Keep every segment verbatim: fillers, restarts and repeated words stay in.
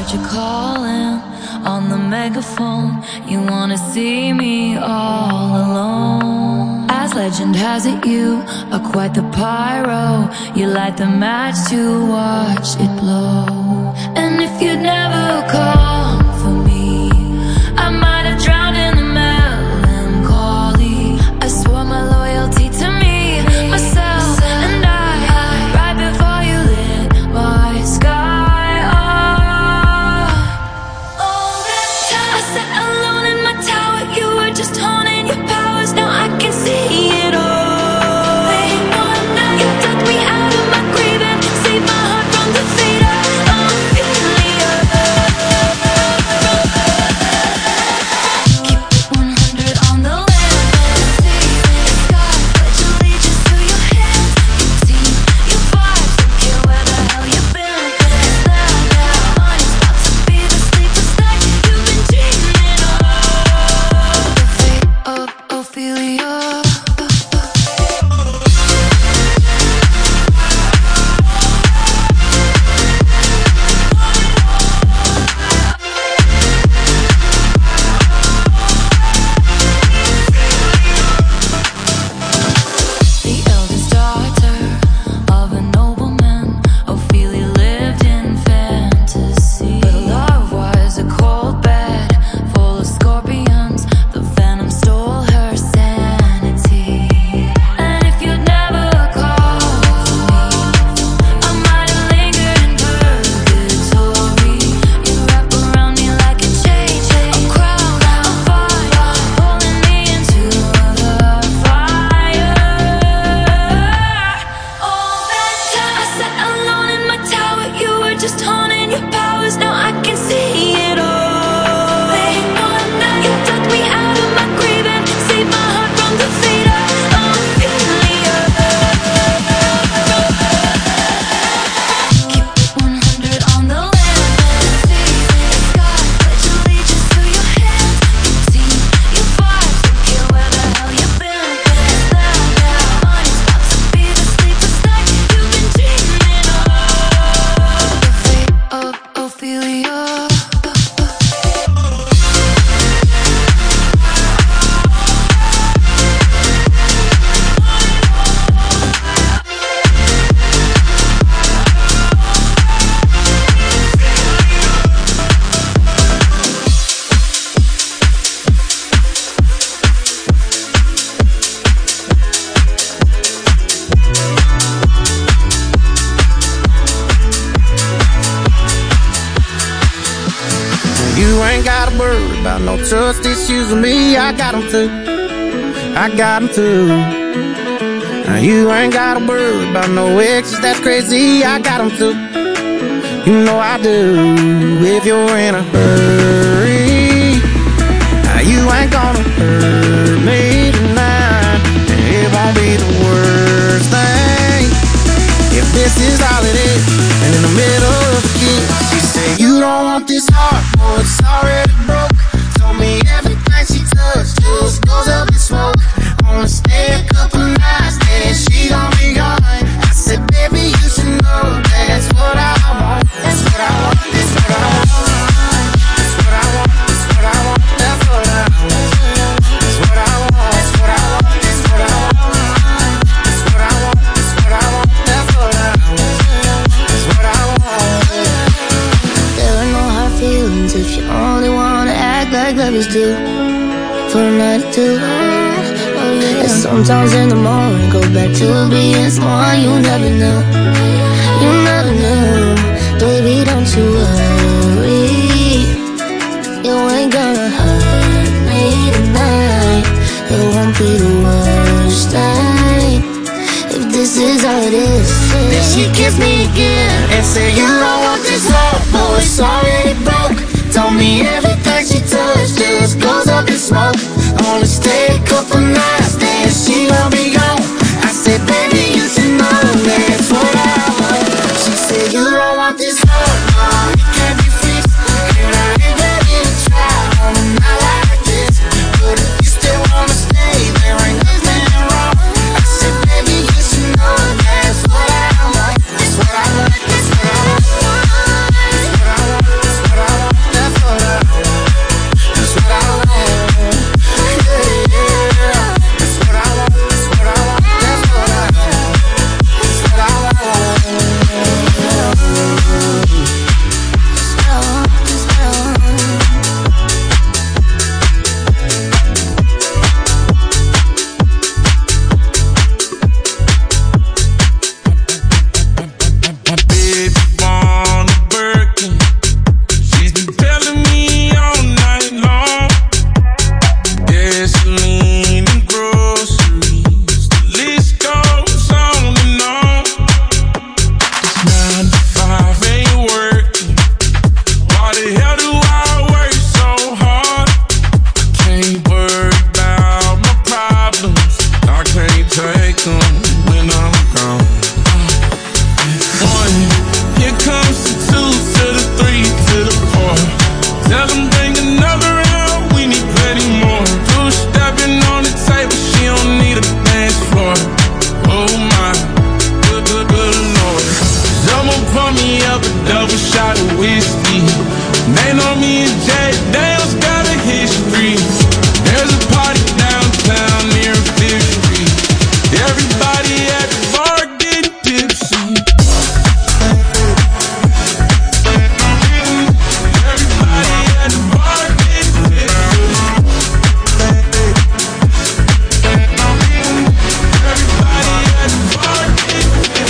heard you calling on the megaphone. You wanna see me all alone. As legend has it, you are quite the pyro. You light the match to watch it blow. And if you'd never come for me, I might have drowned in the melancholy. I swore my loyalty to me, myself, and I, right before you lit my sky up. All that time I sat alone in my tower, you were just honing your powers. Now I can see it all. Late one night, you took me out of my grave and saved my heart from the fate of Ophelia. Keep it one hundred on the land and sea and sky. Pledge allegiance to your hands, your team, your vibes. Don't care where the hell you've been. It's now, now, money's about to be the sleepless night you've been dreaming of. The fate of Ophelia. The eldest daughter of a nobleman, Ophelia lived in fantasy. But love was a cold bed full of scorpions. The venom stole her sanity. And if you'd never called for me, I might have lingered in purgatory. You wrap around me like a chain, a crown, a fire, pulling me into the fire. All that time I sat alone in my tower, you were just honing your powers. Now I can see it all. Late one night, you took me out of my grave and saved my heart from the fate of Ophelia. Keep it one hundred on the land and sea and sky. Pledge allegiance to your hands, your team, your vibes. Don't care where the hell you've been. It's now, now, money's about to be the sleepless night you've been dreaming of. The fate of Ophelia. You ain't gotta worry about no trust issues with me. I got them too. I got them too. Now you ain't gotta worry about no exes, that's crazy. I got them too. You know I do. If you're in a hurry, now you ain't gonna hurt me tonight. It won't be the worst thing if this is all it is. And in the middle of the game, she said, you don't want this heart, oh, it's already broke. Told me everything she touched just goes up in smoke. Wanna stay a couple nights, then she gon' be gone. I said, baby, you should know that's what I want. That's what I want, that's what I want. That's what I want, that's what I want. That's what I want. That's what I want, that's what I want. That's what I want. That's what I want, that's what I want. That's what I want. That's what I want. There are no hard feelings if you only wanna act like lovers do. For a night or two, oh yeah. And sometimes in the morning, go back to being small. You never know, you never know. Baby, don't you worry, you ain't gonna hurt me tonight. It won't be the worst thing if this is all it is. Then she kissed me again and said, you don't want this love, boy, it's already broke. Told me everything she touched just goes up in smoke. Only stay a couple nights, then she gon' be gone. I said, baby, you should know that's what I want. She said, you don't want this love, no, it can't be fixed. And I ain't ready to try on a night like this. But if you still wanna stay, there ain't nothing wrong. I said, baby, you should know that's what I want. That's what I want, that's what I want. That's what I want, that's what I want. call me a J. Dale's got a history. There's a party downtown near Fifth Street. Everybody at the bar getting tipsy. Everybody at the bar getting tipsy. Everybody at the bar getting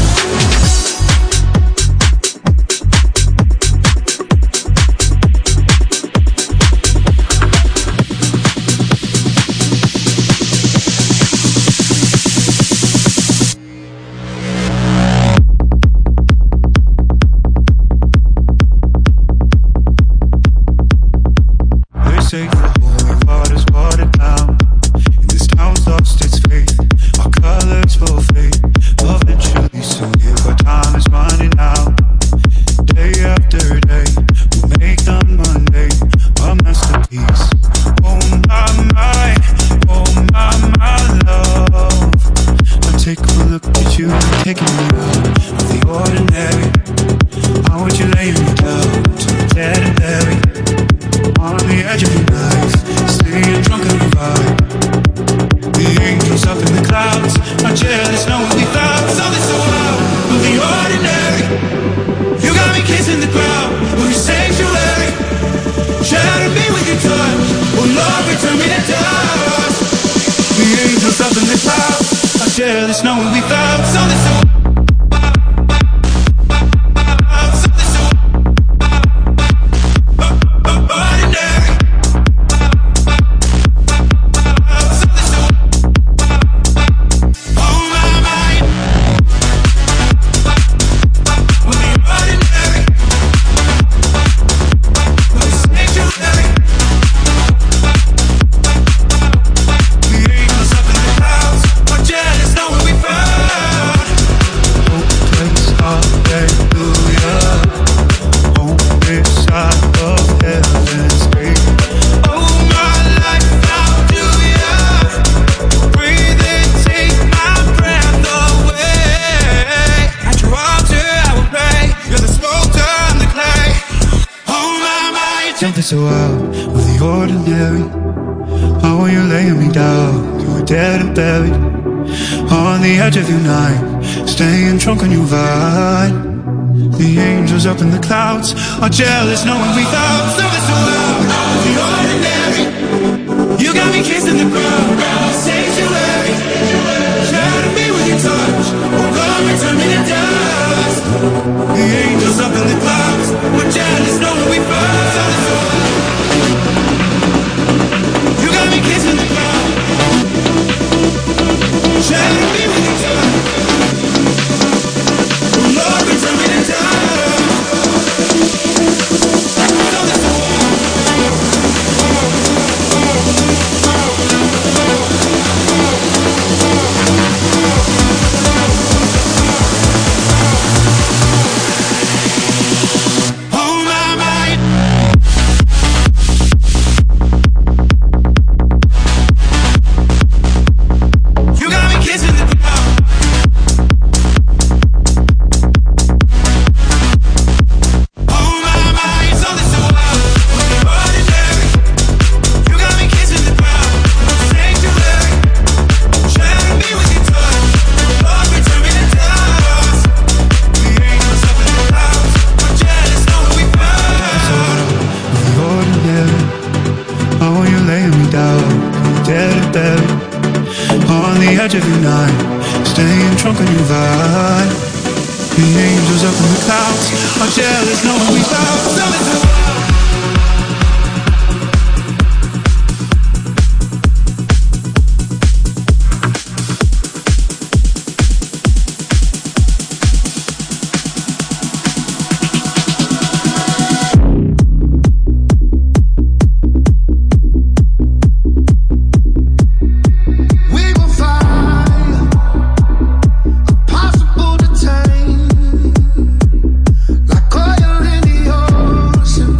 say the holy water's watered down, and this town's lost its faith. Our colors will fade eventually soon. If our time is running out, day after day, we'll make the Monday a masterpiece. Oh my, my, oh my, my love. Now take a look at you, taking me out of the ordinary. How would you lay me down to the dead and buried? On the edge of your knife, staying drunk on your vibe. The angels up in the clouds are jealous knowing we found something so wild of the ordinary. You got me kissing the ground of your sanctuary. Shatter me with your touch, oh Lord, return me to dust. The angels up in the clouds are jealous knowing we found something so wild. Something so out of the ordinary. How are you laying me down? You were dead and buried on the edge of your night, staying drunk on your vine. The angels up in the clouds are jealous knowing we found something so out of the ordinary. You got me kissing the ground, sanctuary. Shatter me with your touch, oh God, return me to dust. The angels up in the clouds are jealous knowing we found something so out. You got me kissing the ground, shatter me with your touch, oh Lord, return me to dust. Something so out. Edge of your night, staying drunk on your vibe. The angels up in the clouds are jealous knowing we found something so wild. Like oil in the ocean.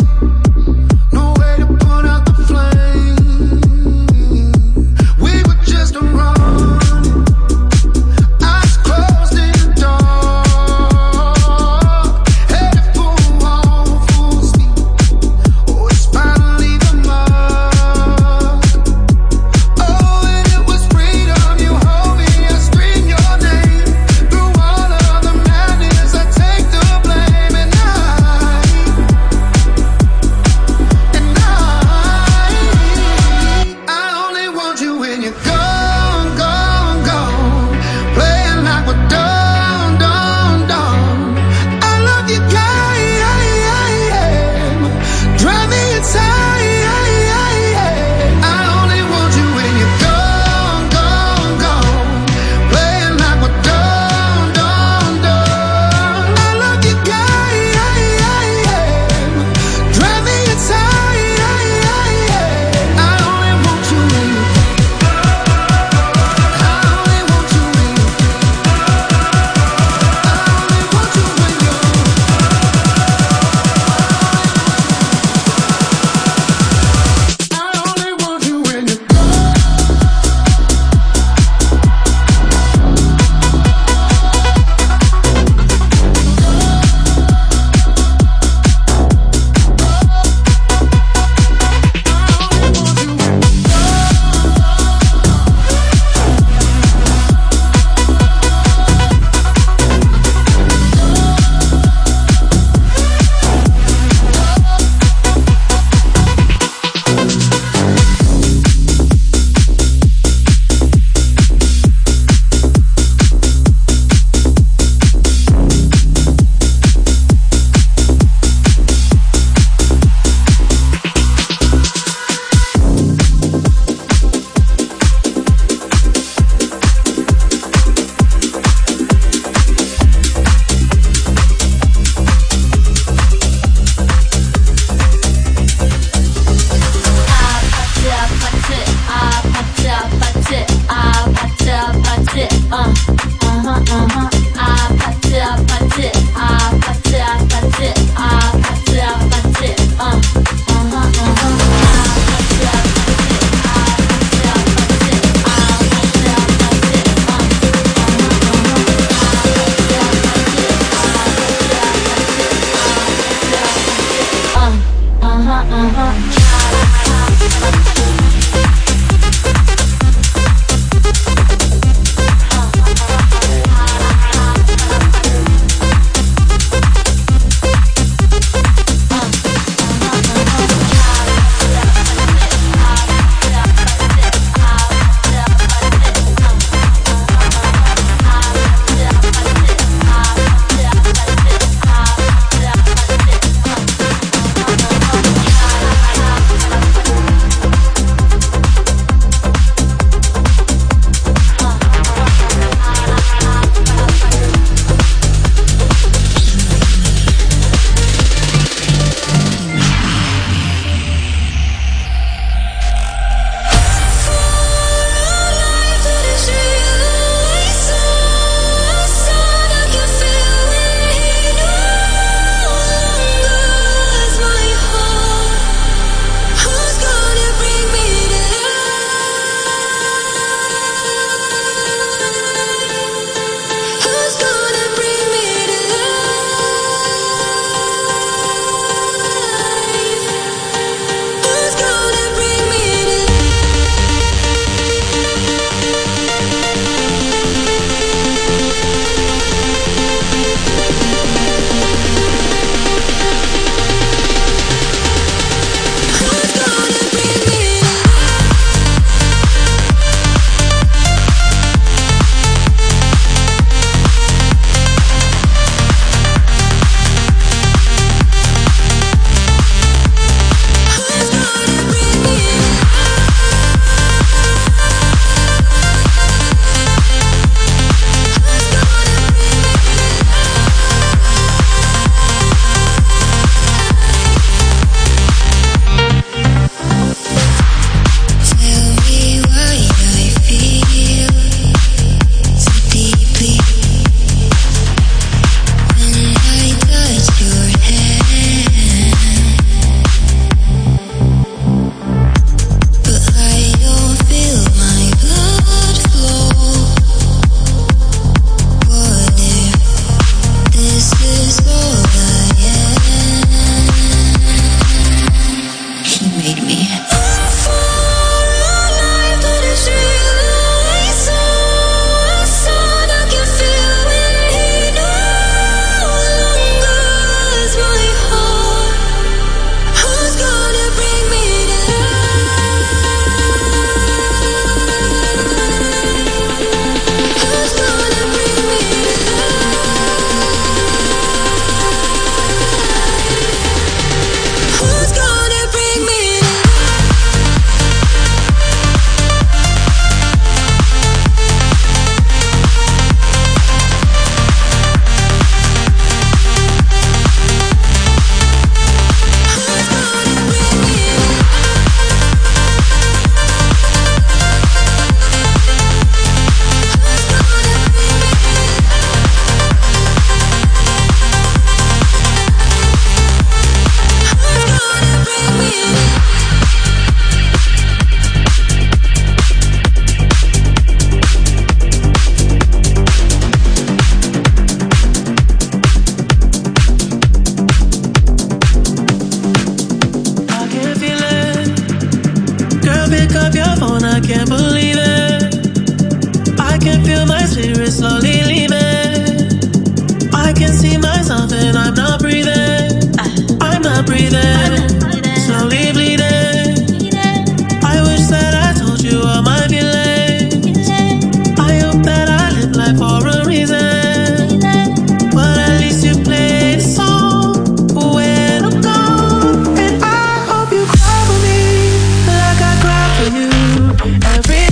Every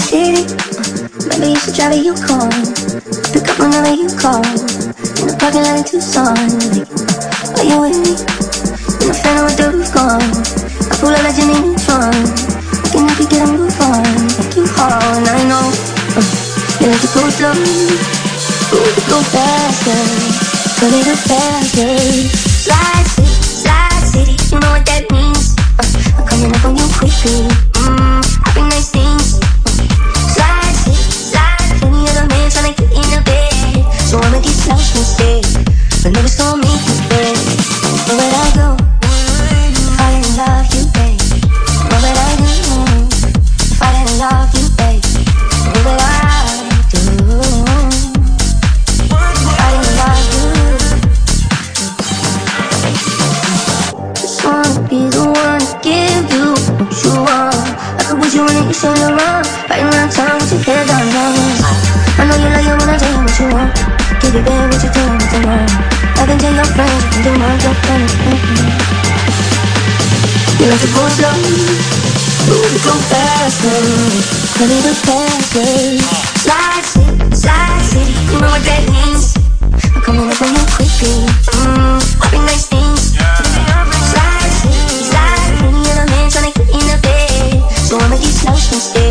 city, maybe you should drive it, you call. Pick up whenever you call. In the parking lot in Tucson, like, are you with me? In the phantom with the roof gone. I pull out like you need me from. Looking if you get a move on. Like you hard, and I know uh, you like to go slow, ooh, to go faster, a little faster. Slide city, slide city, you know what that means. uh, I'm coming up on you quickly, mmm, having nice things. Slide city, slide, plenty other men tryna get in the bed, so I'ma get lost instead, but nobody's gonna make you bed. Where would I go? Fall in love, you babe. What would I do? Fall in love, you babe. What would I do? Fall in love, you. Just wanna be the one to give you what you want. I could put you in it, you show you wrong. Right around town with your head down low. I know you like it when I tell you what you want. Give it back what you doing with the wrong. I can tell your friends you can do my job and it's mm-hmm. You like to go slow, ooh, to go faster, a little faster. Slide city, slide city, you know what that means. I'm coming up on you quickly, mmm, having nice things. Slide city, slide, many other men tryna get in the bed, so I'ma get lost instead.